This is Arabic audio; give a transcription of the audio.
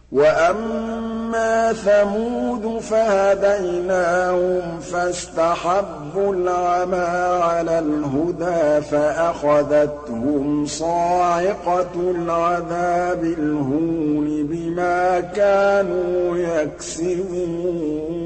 وَأَمَّا ثَمُودُ فَهَدَيْنَاهُمْ فَاسْتَحَبُّوا الْعَمَىٰ عَلَى الْهُدَىٰ فَأَخَذَتْهُمْ صَاعِقَةُ الْعَذَابِ الْهُونِ بِمَا كَانُوا يَكْسِبُونَ